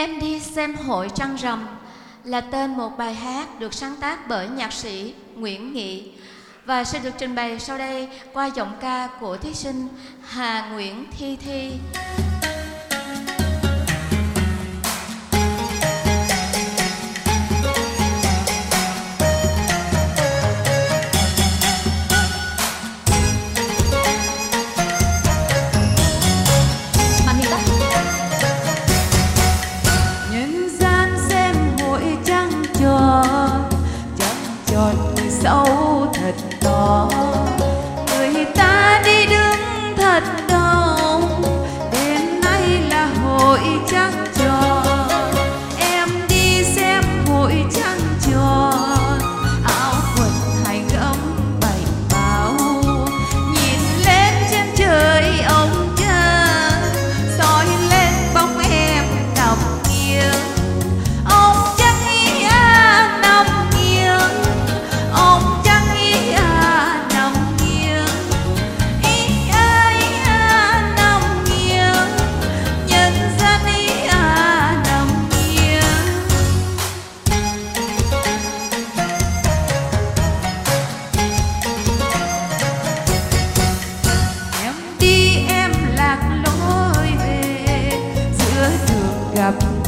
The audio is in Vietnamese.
Em đi xem hội trăng rằm là tên một bài hát được sáng tác bởi nhạc sĩ Nguyễn Nghị và sẽ được trình bày sau đây qua giọng ca của thí sinh Hà Nguyễn Thi Thi. Sâu thật to, người ta đi đứng thật đông, đêm nay là hội trăng tròn. Em đi xem hội trăng tròn, áo quần hay gấm bạch bao, nhìn lên trên trời ông trăng, soi lên bóng em nằm nghiêng. Ông trăng ý nằm nghiêng, ông trăng ý nằm nghiêng, ý nằm nghiêng, nhân dân ý nằm nghiêng. Em đi em lạc lối về, giữa đường gặp